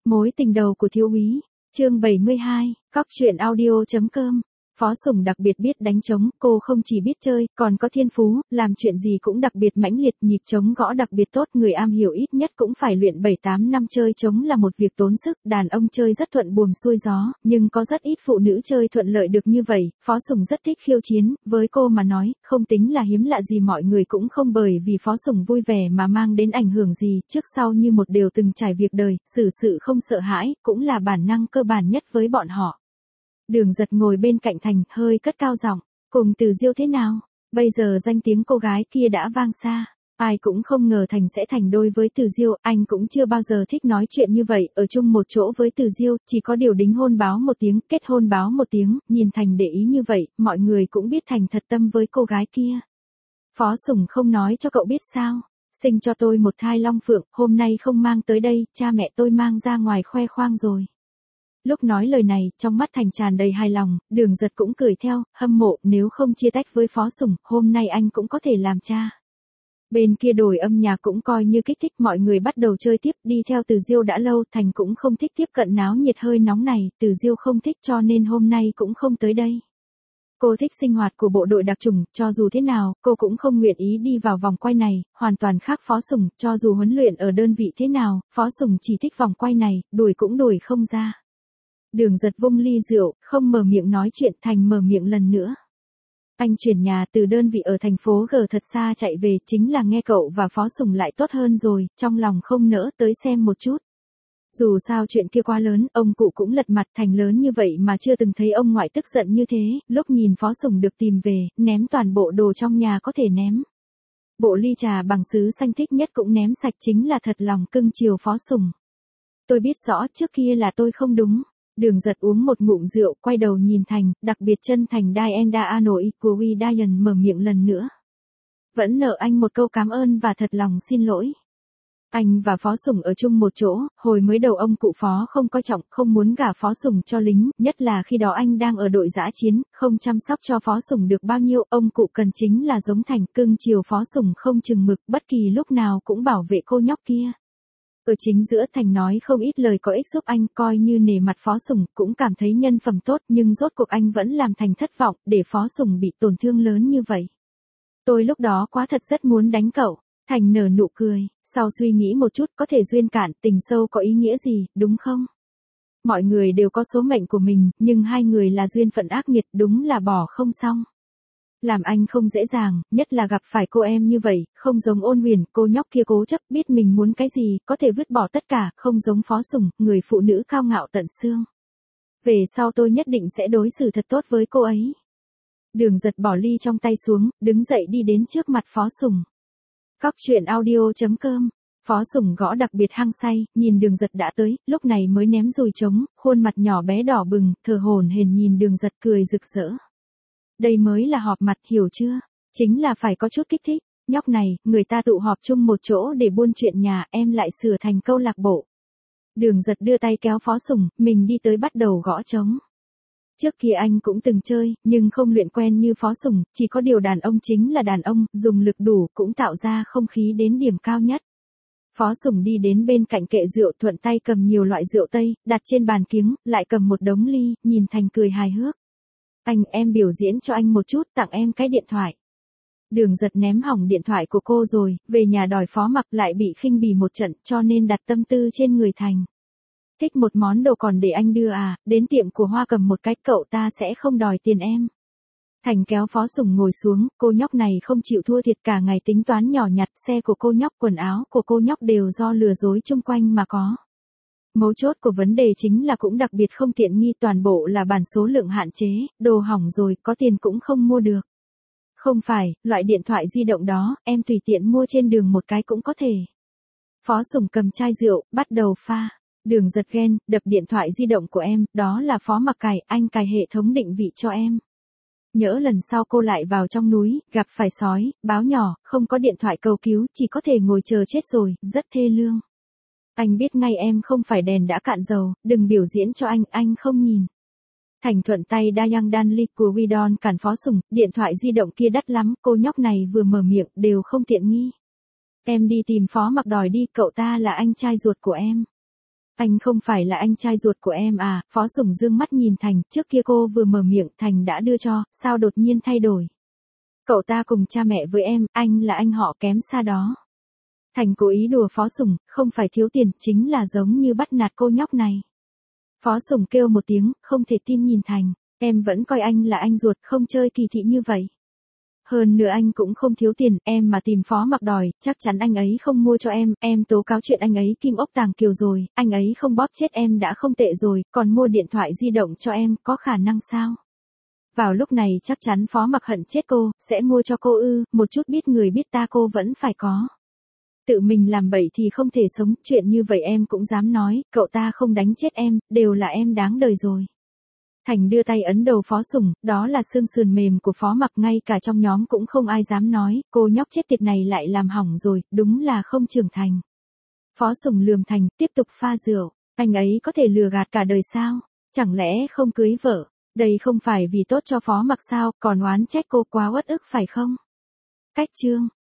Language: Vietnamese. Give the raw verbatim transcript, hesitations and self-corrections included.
Mối tình đầu của thiếu úy, chương bảy mươi hai, cóc truyện audio.com. Phó Sùng đặc biệt biết đánh trống, cô không chỉ biết chơi, còn có thiên phú, làm chuyện gì cũng đặc biệt mãnh liệt, nhịp trống gõ đặc biệt tốt, người am hiểu ít nhất cũng phải luyện bảy tám năm. Chơi trống là một việc tốn sức, đàn ông chơi rất thuận buồm xuôi gió, nhưng có rất ít phụ nữ chơi thuận lợi được như vậy. Phó Sùng rất thích khiêu chiến, với cô mà nói, không tính là hiếm lạ gì, mọi người cũng không bởi vì Phó Sùng vui vẻ mà mang đến ảnh hưởng gì, trước sau như một đều từng trải việc đời, xử sự không sợ hãi, cũng là bản năng cơ bản nhất với bọn họ. Đường Giật ngồi bên cạnh Thành, hơi cất cao giọng, cùng Từ Diêu thế nào? Bây giờ danh tiếng cô gái kia đã vang xa, ai cũng không ngờ Thành sẽ thành đôi với Từ Diêu, anh cũng chưa bao giờ thích nói chuyện như vậy, ở chung một chỗ với Từ Diêu, chỉ có điều đính hôn báo một tiếng, kết hôn báo một tiếng, nhìn Thành để ý như vậy, mọi người cũng biết Thành thật tâm với cô gái kia. Phó Sùng không nói cho cậu biết sao? Sinh cho tôi một thai long phượng, hôm nay không mang tới đây, cha mẹ tôi mang ra ngoài khoe khoang rồi. Lúc nói lời này, trong mắt Thành tràn đầy hài lòng, Đường Giật cũng cười theo, hâm mộ, nếu không chia tách với Phó Sùng, hôm nay anh cũng có thể làm cha. Bên kia đổi âm nhạc cũng coi như kích thích, mọi người bắt đầu chơi tiếp, đi theo Từ Diêu đã lâu, Thành cũng không thích tiếp cận náo nhiệt hơi nóng này, Từ Diêu không thích cho nên hôm nay cũng không tới đây. Cô thích sinh hoạt của bộ đội đặc chủng, cho dù thế nào, cô cũng không nguyện ý đi vào vòng quay này, hoàn toàn khác Phó Sùng, cho dù huấn luyện ở đơn vị thế nào, Phó Sùng chỉ thích vòng quay này, đuổi cũng đuổi không ra. Đường Giật vung ly rượu, không mở miệng nói chuyện, Thành mở miệng lần nữa. Anh chuyển nhà từ đơn vị ở thành phố G thật xa chạy về, chính là nghe cậu và Phó Sùng lại tốt hơn rồi, trong lòng không nỡ tới xem một chút. Dù sao chuyện kia quá lớn, ông cụ cũng lật mặt, Thành lớn như vậy mà chưa từng thấy ông ngoại tức giận như thế, lúc nhìn Phó Sùng được tìm về, ném toàn bộ đồ trong nhà có thể ném. Bộ ly trà bằng sứ xanh thích nhất cũng ném sạch, chính là thật lòng cưng chiều Phó Sùng. Tôi biết rõ trước kia là tôi không đúng. Đường Giật uống một ngụm rượu, quay đầu nhìn Thành, đặc biệt chân thành Diana Anoi của Diane mở miệng lần nữa. Vẫn nợ anh một câu cảm ơn và thật lòng xin lỗi. Anh và Phó Sùng ở chung một chỗ, hồi mới đầu ông cụ Phó không coi trọng, không muốn gả Phó Sùng cho lính, nhất là khi đó anh đang ở đội dã chiến, không chăm sóc cho Phó Sùng được bao nhiêu, ông cụ cần chính là giống Thành, cưng chiều Phó Sùng không chừng mực, bất kỳ lúc nào cũng bảo vệ cô nhóc kia. Ở chính giữa, Thành nói không ít lời có ích giúp anh, coi như nể mặt Phó Sùng, cũng cảm thấy nhân phẩm tốt, nhưng rốt cuộc anh vẫn làm Thành thất vọng, để Phó Sùng bị tổn thương lớn như vậy. Tôi lúc đó quá thật rất muốn đánh cậu. Thành nở nụ cười, sau suy nghĩ một chút, có thể duyên cạn, tình sâu có ý nghĩa gì, đúng không? Mọi người đều có số mệnh của mình, nhưng hai người là duyên phận ác nghiệt, đúng là bỏ không xong. Làm anh không dễ dàng, nhất là gặp phải cô em như vậy, không giống Ôn Huyền, cô nhóc kia cố chấp, biết mình muốn cái gì, có thể vứt bỏ tất cả, không giống Phó Sùng, người phụ nữ cao ngạo tận xương. Về sau tôi nhất định sẽ đối xử thật tốt với cô ấy. Đường Giật bỏ ly trong tay xuống, đứng dậy đi đến trước mặt Phó Sùng. Cóc truyện audio.com. Phó Sùng gõ đặc biệt hăng say, nhìn Đường Giật đã tới, lúc này mới ném dùi trống, khuôn mặt nhỏ bé đỏ bừng, thở hổn hển nhìn Đường Giật cười rực rỡ. Đây mới là họp mặt, hiểu chưa? Chính là phải có chút kích thích. Nhóc này, người ta tụ họp chung một chỗ để buôn chuyện nhà, em lại sửa thành câu lạc bộ. Đường Giật đưa tay kéo Phó Sùng, mình đi tới bắt đầu gõ trống. Trước kia anh cũng từng chơi, nhưng không luyện quen như Phó Sùng, chỉ có điều đàn ông chính là đàn ông, dùng lực đủ cũng tạo ra không khí đến điểm cao nhất. Phó Sùng đi đến bên cạnh kệ rượu, thuận tay cầm nhiều loại rượu Tây, đặt trên bàn kiếng, lại cầm một đống ly, nhìn Thành cười hài hước. Anh, em biểu diễn cho anh một chút, tặng em cái điện thoại. Đường Giật ném hỏng điện thoại của cô rồi, về nhà đòi Phó Mặc lại bị khinh bỉ một trận, cho nên đặt tâm tư trên người Thành. Thích một món đồ còn để anh đưa à, đến tiệm của Hoa cầm một cái, cậu ta sẽ không đòi tiền em. Thành kéo Phó Sùng ngồi xuống, cô nhóc này không chịu thua thiệt, cả ngày tính toán nhỏ nhặt, xe của cô nhóc, quần áo của cô nhóc đều do lừa dối chung quanh mà có. Mấu chốt của vấn đề chính là cũng đặc biệt không tiện nghi, toàn bộ là bản số lượng hạn chế, đồ hỏng rồi, có tiền cũng không mua được. Không phải, loại điện thoại di động đó, em tùy tiện mua trên đường một cái cũng có thể. Phó Sùng cầm chai rượu, bắt đầu pha. Đường Giật ghen, đập điện thoại di động của em, đó là Phó Mặc cài, anh cài hệ thống định vị cho em. Nhỡ lần sau cô lại vào trong núi, gặp phải sói, báo nhỏ, không có điện thoại cầu cứu, chỉ có thể ngồi chờ chết rồi, rất thê lương. Anh biết ngay em không phải đèn đã cạn dầu, đừng biểu diễn cho anh, anh không nhìn. Thành thuận tay Dayang Danli của Widon cản Phó Sùng, điện thoại di động kia đắt lắm, cô nhóc này vừa mở miệng, đều không tiện nghi. Em đi tìm Phó Mặc đòi đi, cậu ta là anh trai ruột của em. Anh không phải là anh trai ruột của em à, Phó Sủng dương mắt nhìn Thành, trước kia cô vừa mở miệng Thành đã đưa cho, sao đột nhiên thay đổi. Cậu ta cùng cha mẹ với em, anh là anh họ kém xa đó. Thành cố ý đùa Phó Sủng, không phải thiếu tiền, chính là giống như bắt nạt cô nhóc này. Phó Sủng kêu một tiếng, không thể tin nhìn Thành, em vẫn coi anh là anh ruột, không chơi kỳ thị như vậy. Hơn nữa anh cũng không thiếu tiền, em mà tìm Phó Mặc đòi, chắc chắn anh ấy không mua cho em, em tố cáo chuyện anh ấy kim ốc tàng kiều rồi, anh ấy không bóp chết em đã không tệ rồi, còn mua điện thoại di động cho em, có khả năng sao? Vào lúc này chắc chắn Phó Mặc hận chết cô, sẽ mua cho cô ư, một chút biết người biết ta cô vẫn phải có. Tự mình làm bậy thì không thể sống, chuyện như vậy em cũng dám nói, cậu ta không đánh chết em, đều là em đáng đời rồi. Thành đưa tay ấn đầu Phó Sủng, đó là xương sườn mềm của Phó Mặc, ngay cả trong nhóm cũng không ai dám nói, cô nhóc chết tiệt này lại làm hỏng rồi, đúng là không trưởng thành. Phó Sủng lườm Thành, tiếp tục pha rượu, anh ấy có thể lừa gạt cả đời sao, chẳng lẽ không cưới vợ, đây không phải vì tốt cho Phó Mặc sao, còn oán trách cô quá uất ức phải không? Cách chương